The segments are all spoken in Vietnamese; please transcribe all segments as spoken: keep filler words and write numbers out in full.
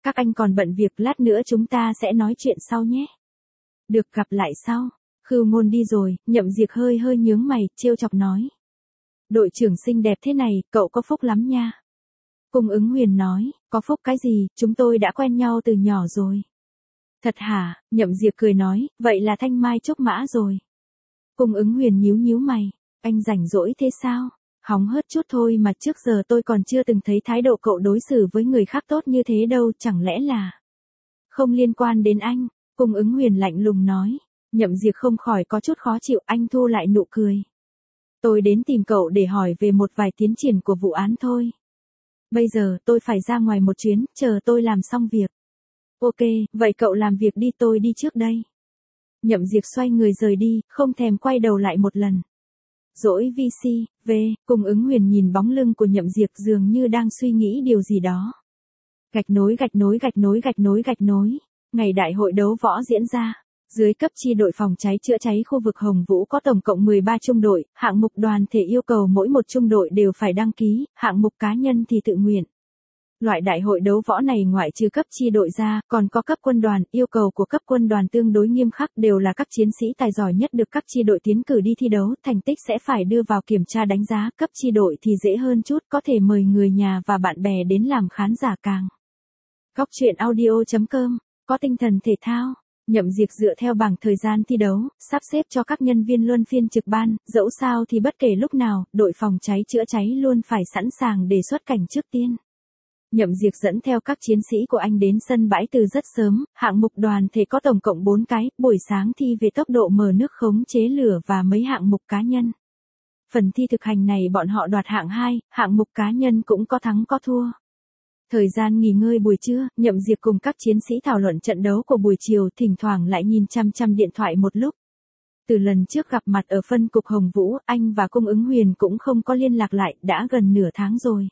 Các anh còn bận việc, lát nữa chúng ta sẽ nói chuyện sau nhé. Được, gặp lại sau. Khưu Ngôn đi rồi, Nhậm Diệp hơi hơi nhướng mày, trêu chọc nói. Đội trưởng xinh đẹp thế này, cậu có phúc lắm nha. Cung Ứng Huyền nói, có phúc cái gì, chúng tôi đã quen nhau từ nhỏ rồi. Thật hả? Nhậm Diệp cười nói, vậy là thanh mai trúc mã rồi. Cung Ứng Huyền nhíu nhíu mày, anh rảnh rỗi thế sao? Hóng hớt chút thôi mà, trước giờ tôi còn chưa từng thấy thái độ cậu đối xử với người khác tốt như thế đâu, chẳng lẽ là... Không liên quan đến anh, Cung Ứng Huyền lạnh lùng nói. Nhậm Diệp không khỏi có chút khó chịu, anh thu lại nụ cười. Tôi đến tìm cậu để hỏi về một vài tiến triển của vụ án thôi. Bây giờ tôi phải ra ngoài một chuyến, chờ tôi làm xong việc. Ok, vậy cậu làm việc đi, tôi đi trước đây. Nhậm Diệp xoay người rời đi, không thèm quay đầu lại một lần. Dỗi vê xê, về, Cung Ứng Huyền nhìn bóng lưng của Nhậm Diệp dường như đang suy nghĩ điều gì đó. Gạch nối gạch nối gạch nối gạch nối gạch nối. Ngày đại hội đấu võ diễn ra. Dưới cấp chi đội phòng cháy chữa cháy khu vực Hồng Vũ có tổng cộng mười ba trung đội, hạng mục đoàn thể yêu cầu mỗi một trung đội đều phải đăng ký, hạng mục cá nhân thì tự nguyện. Loại đại hội đấu võ này ngoại trừ cấp chi đội ra, còn có cấp quân đoàn, yêu cầu của cấp quân đoàn tương đối nghiêm khắc, đều là các chiến sĩ tài giỏi nhất được các chi đội tiến cử đi thi đấu, thành tích sẽ phải đưa vào kiểm tra đánh giá, cấp chi đội thì dễ hơn chút, có thể mời người nhà và bạn bè đến làm khán giả càng. Góc truyện audio chấm com, có tinh thần thể thao. Nhậm Diệp dựa theo bảng thời gian thi đấu, sắp xếp cho các nhân viên luân phiên trực ban, dẫu sao thì bất kể lúc nào, đội phòng cháy chữa cháy luôn phải sẵn sàng để xuất cảnh trước tiên. Nhậm Diệp dẫn theo các chiến sĩ của anh đến sân bãi từ rất sớm, hạng mục đoàn thể có tổng cộng bốn cái, buổi sáng thi về tốc độ mở nước khống chế lửa và mấy hạng mục cá nhân. Phần thi thực hành này bọn họ đoạt hạng hai, hạng mục cá nhân cũng có thắng có thua. Thời gian nghỉ ngơi buổi trưa, Nhậm Diệp cùng các chiến sĩ thảo luận trận đấu của buổi chiều, thỉnh thoảng lại nhìn chăm chăm điện thoại một lúc. Từ lần trước gặp mặt ở phân cục Hồng Vũ, anh và Cung Ứng Huyền cũng không có liên lạc lại, đã gần nửa tháng rồi.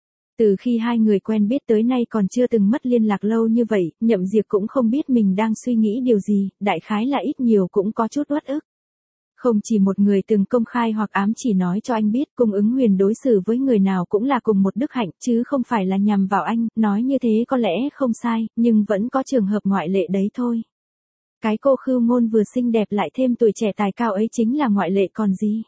Từ khi hai người quen biết tới nay còn chưa từng mất liên lạc lâu như vậy, Nhậm Diệp cũng không biết mình đang suy nghĩ điều gì, đại khái là ít nhiều cũng có chút uất ức. Không chỉ một người từng công khai hoặc ám chỉ nói cho anh biết Cung Ứng Huyền đối xử với người nào cũng là cùng một đức hạnh, chứ không phải là nhằm vào anh, nói như thế có lẽ không sai, nhưng vẫn có trường hợp ngoại lệ đấy thôi. Cái cô Khưu Ngôn vừa xinh đẹp lại thêm tuổi trẻ tài cao ấy chính là ngoại lệ còn gì.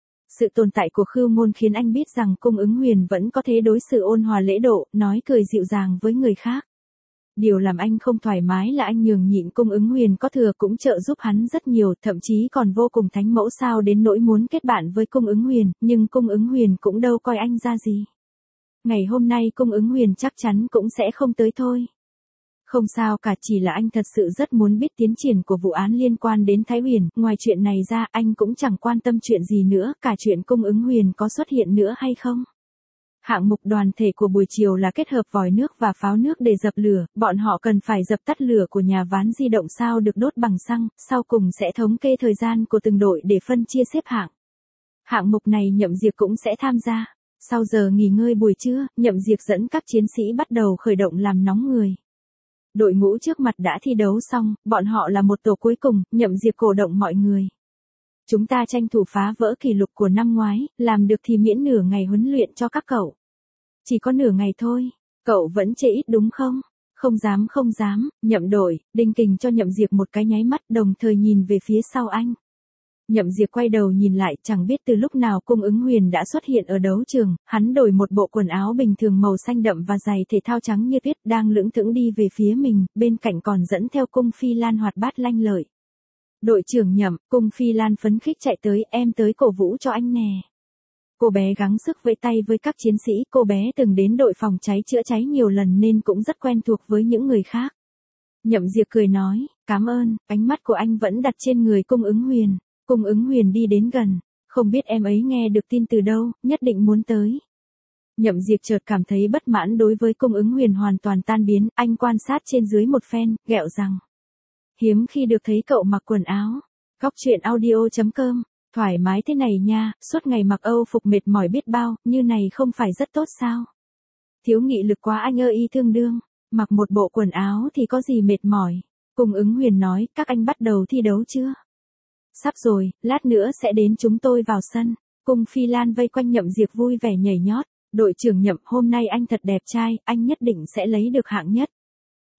Sự tồn tại của Khưu Ngôn khiến anh biết rằng Cung Ứng Huyền vẫn có thể đối xử ôn hòa lễ độ, nói cười dịu dàng với người khác. Điều làm anh không thoải mái là anh nhường nhịn Cung Ứng Huyền có thừa cũng trợ giúp hắn rất nhiều, thậm chí còn vô cùng thánh mẫu sao đến nỗi muốn kết bạn với Cung Ứng Huyền, nhưng Cung Ứng Huyền cũng đâu coi anh ra gì. Ngày hôm nay Cung Ứng Huyền chắc chắn cũng sẽ không tới thôi. Không sao cả, chỉ là anh thật sự rất muốn biết tiến triển của vụ án liên quan đến Thái Huyền, ngoài chuyện này ra anh cũng chẳng quan tâm chuyện gì nữa, cả chuyện Cung Ứng Huyền có xuất hiện nữa hay không. Hạng mục đoàn thể của buổi chiều là kết hợp vòi nước và pháo nước để dập lửa, bọn họ cần phải dập tắt lửa của nhà ván di động sao được đốt bằng xăng, sau cùng sẽ thống kê thời gian của từng đội để phân chia xếp hạng. Hạng mục này Nhậm Diệp cũng sẽ tham gia. Sau giờ nghỉ ngơi buổi trưa, Nhậm Diệp dẫn các chiến sĩ bắt đầu khởi động làm nóng người. Đội ngũ trước mặt đã thi đấu xong, bọn họ là một tổ cuối cùng, Nhậm Diệp cổ động mọi người. Chúng ta tranh thủ phá vỡ kỷ lục của năm ngoái, làm được thì miễn nửa ngày huấn luyện cho các cậu. Chỉ có nửa ngày thôi, cậu vẫn chê ít đúng không? Không dám không dám, Nhậm đội, Đinh Kình cho Nhậm Diệp một cái nháy mắt đồng thời nhìn về phía sau anh. Nhậm Diệp quay đầu nhìn lại, chẳng biết từ lúc nào Cung Ứng Huyền đã xuất hiện ở đấu trường, hắn đổi một bộ quần áo bình thường màu xanh đậm và giày thể thao trắng như tuyết đang lững thững đi về phía mình, bên cạnh còn dẫn theo Cung Phi Lan hoạt bát lanh lợi. Đội trưởng Nhậm, Cung Phi Lan phấn khích chạy tới, em tới cổ vũ cho anh nè. Cô bé gắng sức vẫy tay với các chiến sĩ, cô bé từng đến đội phòng cháy chữa cháy nhiều lần nên cũng rất quen thuộc với những người khác. Nhậm Diệp cười nói, cảm ơn, ánh mắt của anh vẫn đặt trên người Cung Ứng Huyền. Cung Ứng Huyền đi đến gần, không biết em ấy nghe được tin từ đâu, nhất định muốn tới. Nhậm Diệp chợt cảm thấy bất mãn đối với Cung Ứng Huyền hoàn toàn tan biến, anh quan sát trên dưới một phen, ghẹo rằng. Hiếm khi được thấy cậu mặc quần áo. Góc truyện audio chấm com, thoải mái thế này nha, suốt ngày mặc Âu phục mệt mỏi biết bao, như này không phải rất tốt sao? Thiếu nghị lực quá anh ơi, y thương đương, mặc một bộ quần áo thì có gì mệt mỏi. Cung Ứng Huyền nói, các anh bắt đầu thi đấu chưa? Sắp rồi, lát nữa sẽ đến chúng tôi vào sân. Cung Phi Lan vây quanh Nhậm Diệp vui vẻ nhảy nhót. Đội trưởng Nhậm, hôm nay anh thật đẹp trai, anh nhất định sẽ lấy được hạng nhất.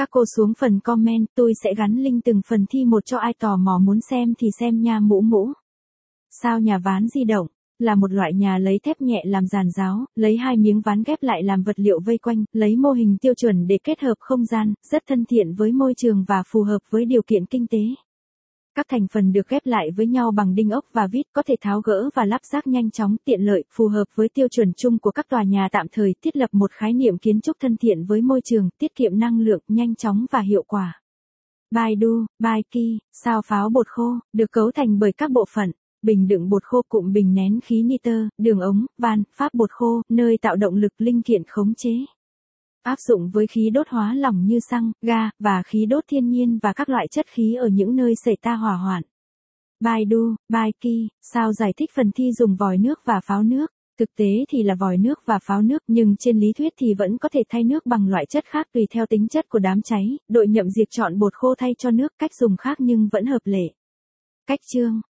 Các cô xuống phần comment, tôi sẽ gắn link từng phần thi một cho ai tò mò muốn xem thì xem nha mũ mũ. Sao nhà ván di động là một loại nhà lấy thép nhẹ làm giàn giáo, lấy hai miếng ván ghép lại làm vật liệu vây quanh, lấy mô hình tiêu chuẩn để kết hợp không gian, rất thân thiện với môi trường và phù hợp với điều kiện kinh tế. Các thành phần được ghép lại với nhau bằng đinh ốc và vít, có thể tháo gỡ và lắp ráp nhanh chóng, tiện lợi, phù hợp với tiêu chuẩn chung của các tòa nhà tạm thời, thiết lập một khái niệm kiến trúc thân thiện với môi trường, tiết kiệm năng lượng, nhanh chóng và hiệu quả. Baidu, Baiki, sao pháo bột khô, được cấu thành bởi các bộ phận: bình đựng bột khô, cụm bình nén khí nitơ, đường ống, van, pháp bột khô, nơi tạo động lực, linh kiện khống chế. Áp dụng với khí đốt hóa lỏng như xăng, ga, và khí đốt thiên nhiên và các loại chất khí ở những nơi xảy ra hỏa hoạn. Baidu, Baiki, sao giải thích phần thi dùng vòi nước và pháo nước. Thực tế thì là vòi nước và pháo nước, nhưng trên lý thuyết thì vẫn có thể thay nước bằng loại chất khác tùy theo tính chất của đám cháy. Đội nhậm diệt chọn bột khô thay cho nước, cách dùng khác nhưng vẫn hợp lệ. Cách chương